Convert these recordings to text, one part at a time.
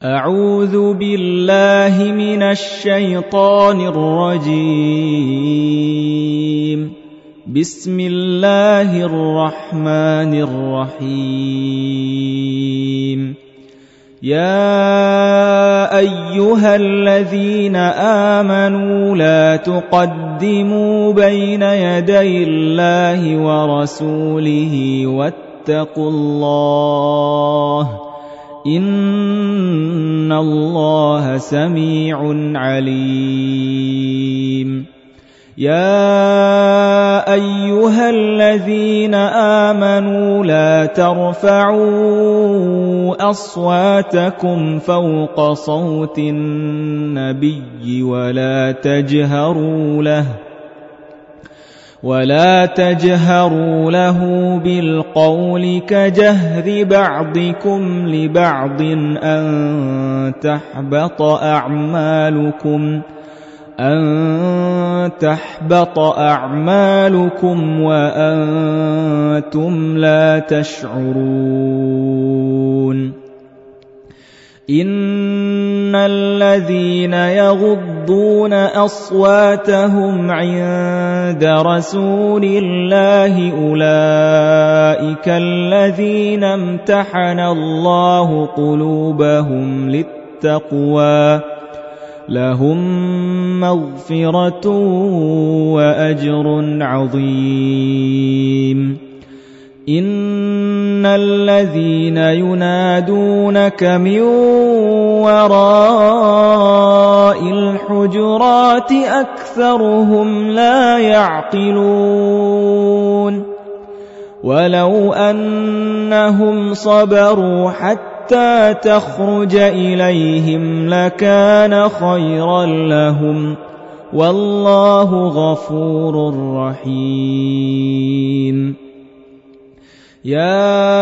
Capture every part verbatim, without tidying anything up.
أعوذ بالله من الشيطان الرجيم. بسم الله الرحمن الرحيم. يا أيها الذين آمنوا لا تقدموا بين يدي الله ورسوله واتقوا الله إن الله سميع عليم. يا أيها الذين آمنوا لا ترفعوا أصواتكم فوق صوت النبي ولا تجهروا له ولا تجهروا له بالقول كجهر بعضكم لبعض أن تحبط أعمالكم أن تحبط أعمالكم وأنتم لا تشعرون. إن الذين يغضون أصواتهم عند رسول الله أولئك الذين امتحن الله قلوبهم للتقوى لهم مغفرة وأجر عظيم. إن الذين ينادونك من وراء الحجرات أكثرهم لا يعقلون. ولو أنهم صبروا حتى تخرج إليهم لكان خيرا لهم والله غفور رحيم. يا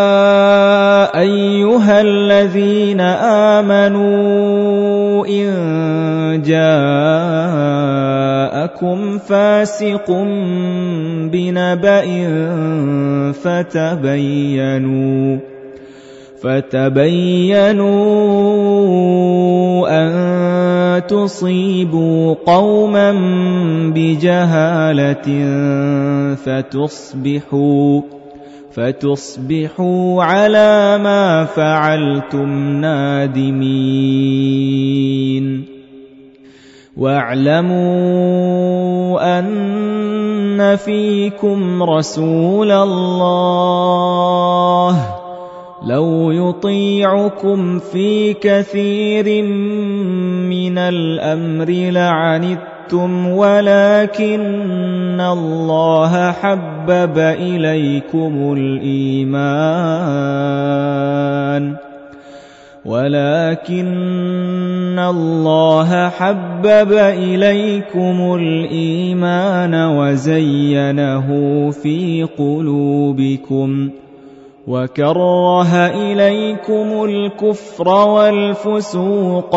أيها الذين آمنوا إن جاءكم فاسق بنبأ فتبينوا فتبينوا أن تصيبوا قوما بجهالة فتصبحوا فتصبحوا على ما فعلتم نادمين. واعلموا أن فيكم رسول الله لو يطيعكم في كثير من الأمر لعنتم ولكن الله حبب إليكم الإيمان ولكن الله حبب إليكم الإيمان وزينه في قلوبكم وكره إليكم الكفر والفسوق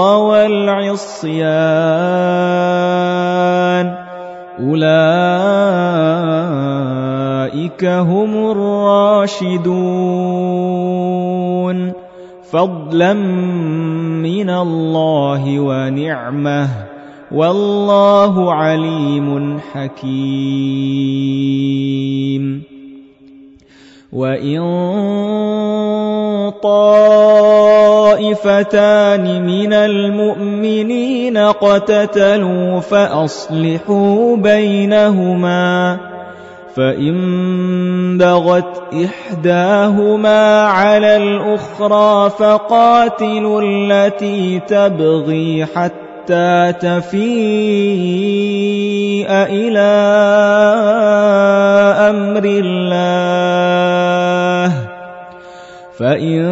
والعصيان أولئك هم الراشدون فضلا من الله ونعمه والله عليم حكيم. وإن طائفتان من المؤمنين اقتتلوا فأصلحوا بينهما فإن بغت إحداهما على الأخرى فقاتلوا التي تبغي حتى تفيء إلى أمر الله فإن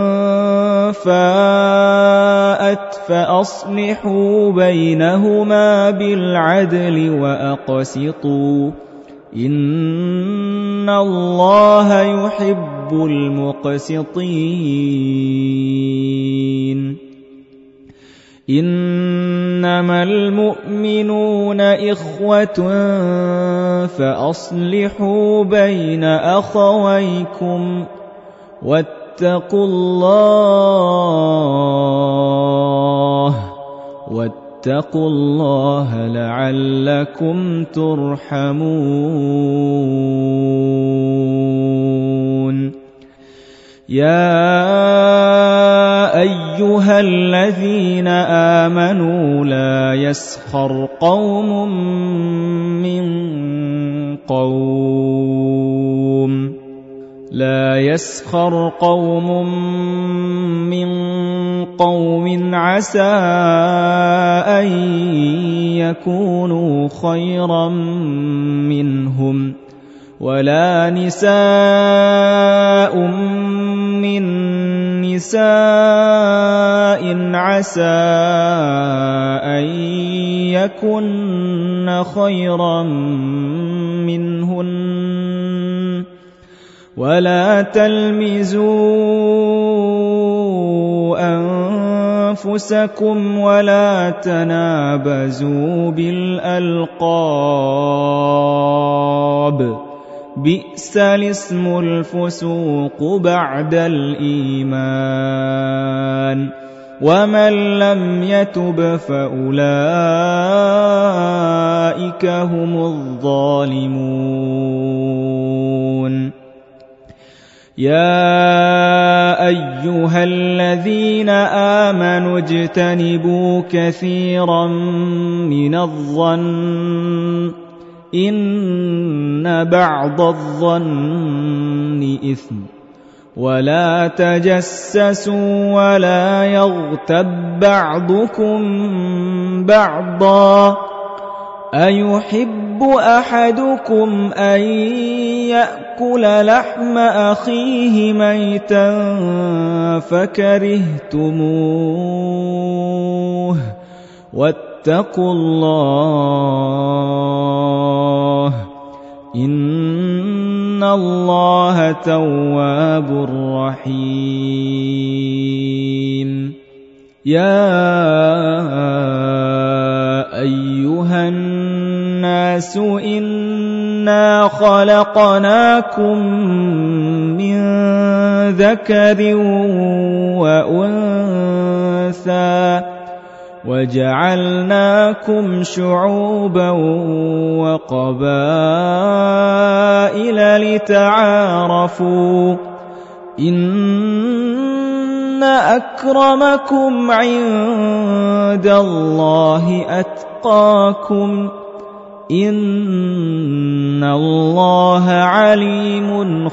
فاءت فأصلحوا بينهما بالعدل وأقسطوا إن الله يحب المقسطين. إنما المؤمنون إخوة فأصلحوا بين أخويكم واتقوا الله واتقوا الله لعلكم ترحمون يا أيها الذين آمنوا لا يسخر قوم من قوم لا يسخر قوم من قوم عسى أن يكونوا خيرا منهم ولا نساء من نساء عسى أن يكن خيرا منهن ولا تلمزوا أنفسكم ولا تنابزوا بالألقاب بئس الاسم الفسوق بعد الإيمان ومن لم يتب فأولئك هم الظالمون يا أيها الذين آمنوا اجتنبوا كثيرا من الظن إن بعض الظن إثم ولا تجسسوا ولا يغتب بعضكم بعضا أيحب أحدكم أن يأكل لحم أخيه ميتا فكرهتموه واتقوا الله إن الله تواب رحيم يا أيها الناس إنا خلقناكم من ذكر وأنثى وجعلناكم شعوبا وقبائل لتعارفوا إن أكرمكم عند الله أتقاكم إن الله عليم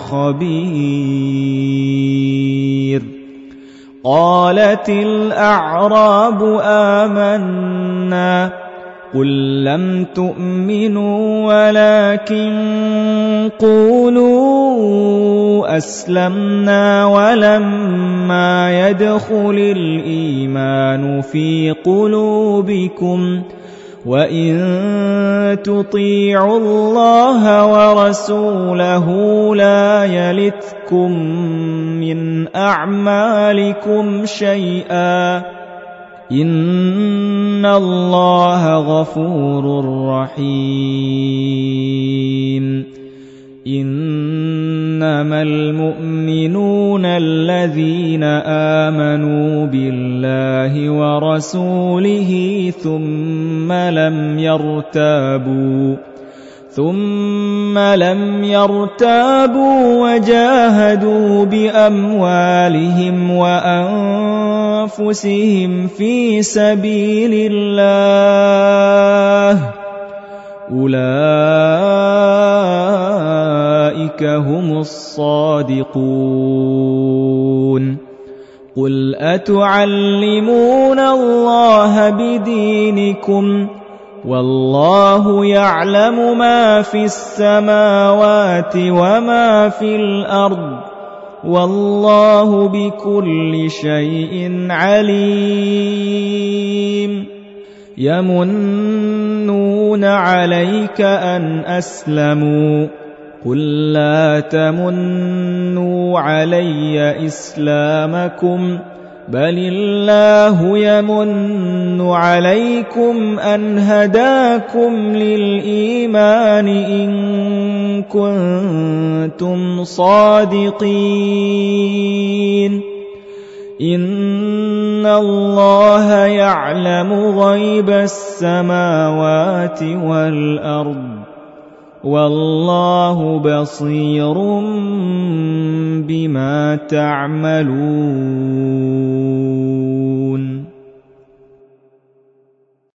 خبير قالت الأعراب آمنا قل لم تؤمنوا ولكن قولوا أسلمنا ولما يدخل الإيمان في قلوبكم وإن تطيعوا الله ورسوله لا يلتكم من أعمالكم شيئا إن الله غفور رحيم إنما المؤمنون الذين آمنوا بالله ورسوله ثم لم يرتابوا ثم لم يرتابوا وجاهدوا بأموالهم وأنفسهم في سبيل الله أولئك هم الصادقون قل أتعلمون الله بدينكم والله يعلم ما في السماوات وما في الأرض والله بكل شيء عليم يمنون عليك أن أسلموا قل لا تمنوا علي إسلامكم بل الله يمن عليكم أن هداكم للإيمان إن كنتم صادقين إن الله يعلم غيب السماوات والأرض والله بصير بما تعملون